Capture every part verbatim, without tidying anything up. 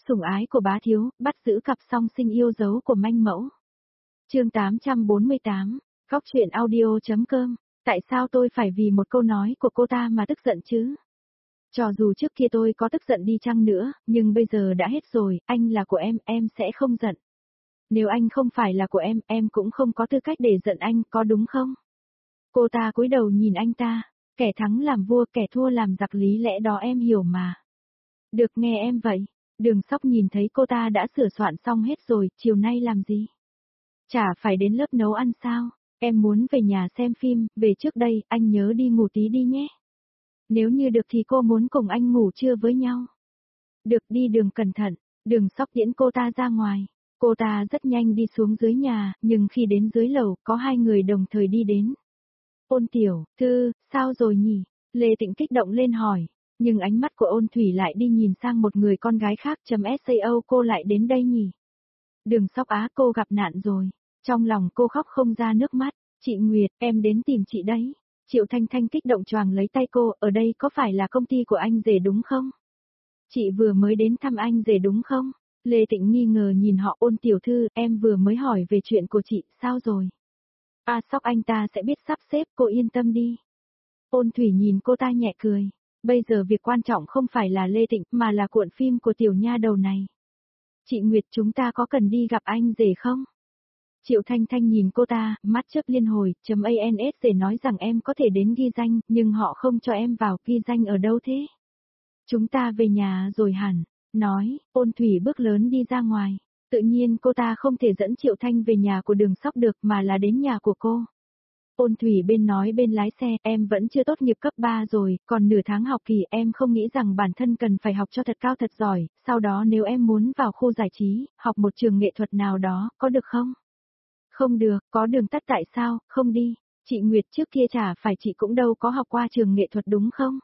Sủng ái của bá thiếu, bắt giữ cặp song sinh yêu dấu của manh mẫu. Chương tám trăm bốn mươi tám, Góc truyện audio.com. Tại sao tôi phải vì một câu nói của cô ta mà tức giận chứ? Cho dù trước kia tôi có tức giận đi chăng nữa, nhưng bây giờ đã hết rồi, anh là của em, em sẽ không giận. Nếu anh không phải là của em, em cũng không có tư cách để giận anh, có đúng không? Cô ta cúi đầu nhìn anh ta, kẻ thắng làm vua, kẻ thua làm giặc, lý lẽ đó em hiểu mà. Được, nghe em vậy. Đường Sóc nhìn thấy cô ta đã sửa soạn xong hết rồi, chiều nay làm gì? Chả phải đến lớp nấu ăn sao? Em muốn về nhà xem phim, về trước đây, anh nhớ đi ngủ tí đi nhé. Nếu như được thì cô muốn cùng anh ngủ trưa với nhau. Được, đi đường cẩn thận. Đường Sóc tiễn cô ta ra ngoài. Cô ta rất nhanh đi xuống dưới nhà, nhưng khi đến dưới lầu, có hai người đồng thời đi đến. Ôn Tiểu Thư, sao rồi nhỉ? Lê Tĩnh kích động lên hỏi. Nhưng ánh mắt của Ôn Thủy lại đi nhìn sang một người con gái khác. Chấm sao cô lại đến đây nhỉ? Đường Sóc á, cô gặp nạn rồi. Trong lòng cô khóc không ra nước mắt. Chị Nguyệt, em đến tìm chị đấy. Triệu Thanh Thanh kích động choàng lấy tay cô, ở đây có phải là công ty của anh rể đúng không? Chị vừa mới đến thăm anh rể đúng không? Lê Tĩnh nghi ngờ nhìn họ. Ôn tiểu thư, em vừa mới hỏi về chuyện của chị, sao rồi? À, Sóc anh ta sẽ biết sắp xếp, cô yên tâm đi. Ôn Thủy nhìn cô ta nhẹ cười. Bây giờ việc quan trọng không phải là Lê Tĩnh, mà là cuộn phim của tiểu nha đầu này. Chị Nguyệt, chúng ta có cần đi gặp anh rể không? Triệu Thanh Thanh nhìn cô ta, mắt chớp liên hồi. Chấm ans rể nói rằng em có thể đến ghi danh, nhưng họ không cho em vào. Ghi danh ở đâu thế? Chúng ta về nhà rồi hẳn. Nói, Ôn Thủy bước lớn đi ra ngoài. Tự nhiên cô ta không thể dẫn Triệu Thanh về nhà của Đường Sóc được, mà là đến nhà của cô. Ôn Thủy bên nói bên lái xe, em vẫn chưa tốt nghiệp cấp ba rồi, còn nửa tháng học kỳ, em không nghĩ rằng bản thân cần phải học cho thật cao thật giỏi, sau đó nếu em muốn vào khu giải trí, học một trường nghệ thuật nào đó, có được không? Không được, có đường tắt tại sao, không đi. Chị Nguyệt, trước kia chả phải chị cũng đâu có học qua trường nghệ thuật đúng không?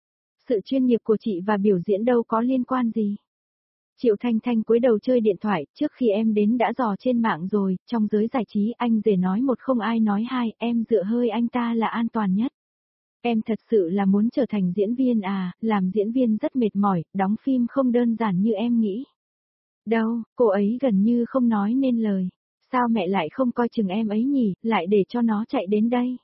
Sự chuyên nghiệp của chị và biểu diễn đâu có liên quan gì. Triệu Thanh Thanh cúi đầu chơi điện thoại, trước khi em đến đã dò trên mạng rồi, trong giới giải trí anh rể nói một không ai nói hai, em dựa hơi anh ta là an toàn nhất. Em thật sự là muốn trở thành diễn viên à, làm diễn viên rất mệt mỏi, đóng phim không đơn giản như em nghĩ. Đâu, cô ấy gần như không nói nên lời. Sao mẹ lại không coi chừng em ấy nhỉ, lại để cho nó chạy đến đây?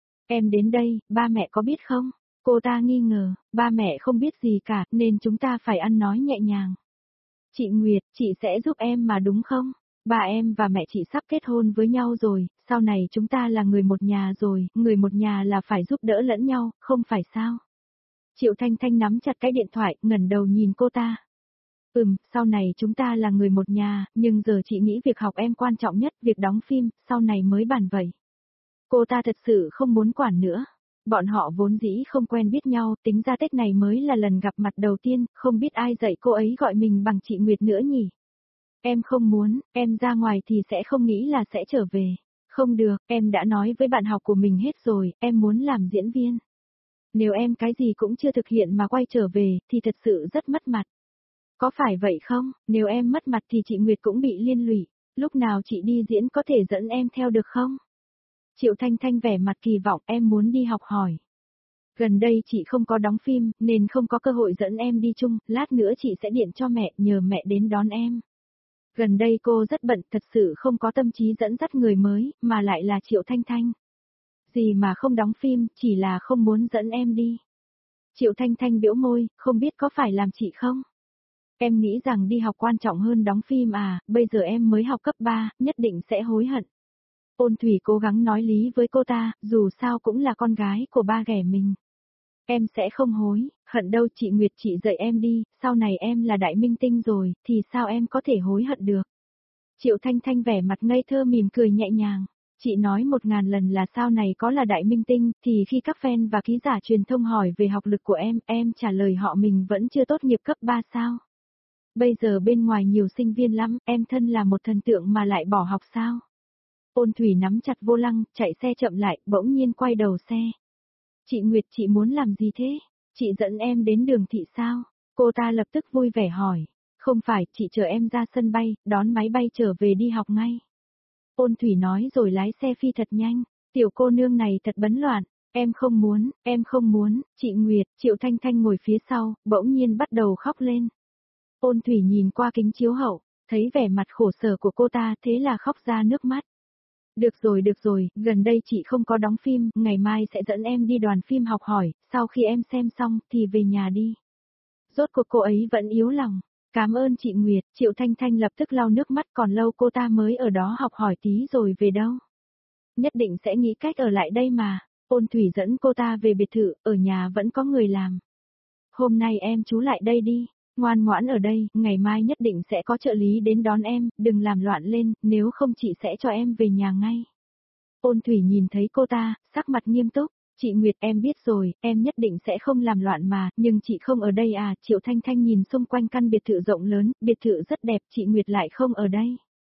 Em đến đây, ba mẹ có biết không? Cô ta nghi ngờ, ba mẹ không biết gì cả, nên chúng ta phải ăn nói nhẹ nhàng. Chị Nguyệt, chị sẽ giúp em mà đúng không? Ba em và mẹ chị sắp kết hôn với nhau rồi, sau này chúng ta là người một nhà rồi, người một nhà là phải giúp đỡ lẫn nhau, không phải sao? Triệu Thanh Thanh nắm chặt cái điện thoại, ngẩng đầu nhìn cô ta. Ừm, sau này chúng ta là người một nhà, nhưng giờ chị nghĩ việc học em quan trọng nhất, việc đóng phim, sau này mới bàn vậy. Cô ta thật sự không muốn quản nữa. Bọn họ vốn dĩ không quen biết nhau, tính ra Tết này mới là lần gặp mặt đầu tiên, không biết ai dạy cô ấy gọi mình bằng chị Nguyệt nữa nhỉ. Em không muốn, em ra ngoài thì sẽ không nghĩ là sẽ trở về. Không được, em đã nói với bạn học của mình hết rồi, em muốn làm diễn viên. Nếu em cái gì cũng chưa thực hiện mà quay trở về, thì thật sự rất mất mặt. Có phải vậy không? Nếu em mất mặt thì chị Nguyệt cũng bị liên lụy. Lúc nào chị đi diễn có thể dẫn em theo được không? Triệu Thanh Thanh vẻ mặt kỳ vọng, em muốn đi học hỏi. Gần đây chị không có đóng phim, nên không có cơ hội dẫn em đi chung, lát nữa chị sẽ điện cho mẹ, nhờ mẹ đến đón em. Gần đây cô rất bận, thật sự không có tâm trí dẫn dắt người mới, mà lại là Triệu Thanh Thanh. Gì mà không đóng phim, chỉ là không muốn dẫn em đi. Triệu Thanh Thanh bĩu môi, không biết có phải làm chị không? Em nghĩ rằng đi học quan trọng hơn đóng phim à, bây giờ em mới học cấp ba, nhất định sẽ hối hận. Ôn Thủy cố gắng nói lý với cô ta, dù sao cũng là con gái của ba ghẻ mình. Em sẽ không hối, hận đâu chị Nguyệt, chị dạy em đi, sau này em là đại minh tinh rồi, thì sao em có thể hối hận được. Triệu Thanh Thanh vẻ mặt ngây thơ mỉm cười nhẹ nhàng. Chị nói một ngàn lần là sau này có là đại minh tinh, thì khi các fan và ký giả truyền thông hỏi về học lực của em, em trả lời họ mình vẫn chưa tốt nghiệp cấp ba sao. Bây giờ bên ngoài nhiều sinh viên lắm, em thân là một thần tượng mà lại bỏ học sao. Ôn Thủy nắm chặt vô lăng, chạy xe chậm lại, bỗng nhiên quay đầu xe. Chị Nguyệt, chị muốn làm gì thế? Chị dẫn em đến đường thị sao? Cô ta lập tức vui vẻ hỏi. Không phải, chị chờ em ra sân bay, đón máy bay trở về đi học ngay. Ôn Thủy nói rồi lái xe phi thật nhanh. Tiểu cô nương này thật bấn loạn. Em không muốn, em không muốn. Chị Nguyệt, Triệu Thanh Thanh ngồi phía sau, bỗng nhiên bắt đầu khóc lên. Ôn Thủy nhìn qua kính chiếu hậu, thấy vẻ mặt khổ sở của cô ta thế là khóc ra nước mắt. Được rồi được rồi, gần đây chị không có đóng phim, ngày mai sẽ dẫn em đi đoàn phim học hỏi, sau khi em xem xong thì về nhà đi. Rốt cuộc cô ấy vẫn yếu lòng. Cảm ơn chị Nguyệt, Triệu Thanh Thanh lập tức lau nước mắt, còn lâu cô ta mới ở đó học hỏi tí rồi về đâu. Nhất định sẽ nghĩ cách ở lại đây mà. Ôn Thủy dẫn cô ta về biệt thự, ở nhà vẫn có người làm. Hôm nay em trú lại đây đi, ngoan ngoãn ở đây, ngày mai nhất định sẽ có trợ lý đến đón em, đừng làm loạn lên, nếu không chị sẽ cho em về nhà ngay. Ôn Thủy nhìn thấy cô ta, sắc mặt nghiêm túc. Chị Nguyệt em biết rồi, em nhất định sẽ không làm loạn mà, nhưng chị không ở đây à, Triệu Thanh Thanh nhìn xung quanh căn biệt thự rộng lớn, biệt thự rất đẹp, chị Nguyệt lại không ở đây.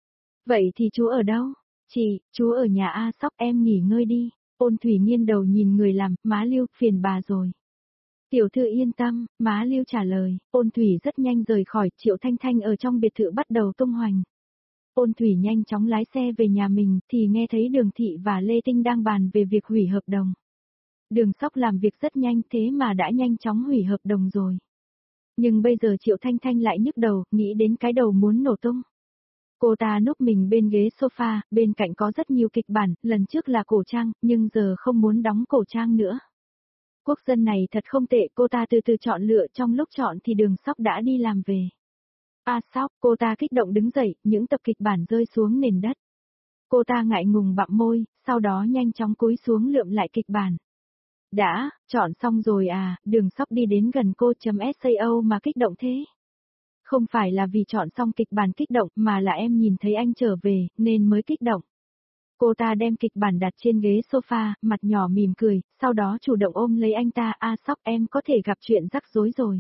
Vậy thì chú ở đâu? Chị, chú ở nhà A Sóc, em nghỉ ngơi đi. Ôn Thủy nghiêng đầu nhìn người làm, má Lưu, phiền bà rồi. Tiểu thư yên tâm, má Lưu trả lời, Ôn Thủy rất nhanh rời khỏi, Triệu Thanh Thanh ở trong biệt thự bắt đầu tung hoành. Ôn Thủy nhanh chóng lái xe về nhà mình, thì nghe thấy Đường Thị và Lê Tinh đang bàn về việc hủy hợp đồng. Đường Sóc làm việc rất nhanh thế mà đã nhanh chóng hủy hợp đồng rồi. Nhưng bây giờ Triệu Thanh Thanh lại nhức đầu, nghĩ đến cái đầu muốn nổ tung. Cô ta núp mình bên ghế sofa, bên cạnh có rất nhiều kịch bản, lần trước là cổ trang, nhưng giờ không muốn đóng cổ trang nữa. Quốc dân này thật không tệ, cô ta từ từ chọn lựa, trong lúc chọn thì Đường Sóc đã đi làm về. A Sóc, cô ta kích động đứng dậy, những tập kịch bản rơi xuống nền đất. Cô ta ngại ngùng bặm môi, sau đó nhanh chóng cúi xuống lượm lại kịch bản. Đã, chọn xong rồi à, Đường Sóc đi đến gần cô chấm sao mà kích động thế. Không phải là vì chọn xong kịch bản kích động mà là em nhìn thấy anh trở về, nên mới kích động. Cô ta đem kịch bản đặt trên ghế sofa, mặt nhỏ mỉm cười, sau đó chủ động ôm lấy anh ta, A Sóc em có thể gặp chuyện rắc rối rồi.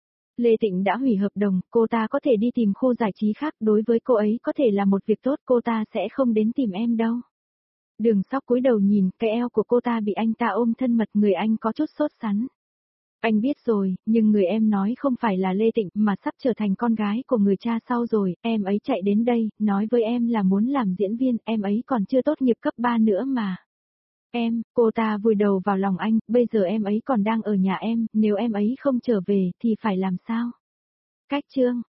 Lê Tịnh đã hủy hợp đồng, cô ta có thể đi tìm khu giải trí khác, đối với cô ấy có thể là một việc tốt, cô ta sẽ không đến tìm em đâu. Đường Sóc cúi đầu nhìn, cái eo của cô ta bị anh ta ôm thân mật, người anh có chút sốt sắng. Anh biết rồi, nhưng người em nói không phải là Lê Tịnh mà sắp trở thành con gái của người cha sau rồi, em ấy chạy đến đây, nói với em là muốn làm diễn viên, em ấy còn chưa tốt nghiệp cấp ba nữa mà. Em, cô ta vùi đầu vào lòng anh, bây giờ em ấy còn đang ở nhà em, nếu em ấy không trở về thì phải làm sao? Cách chương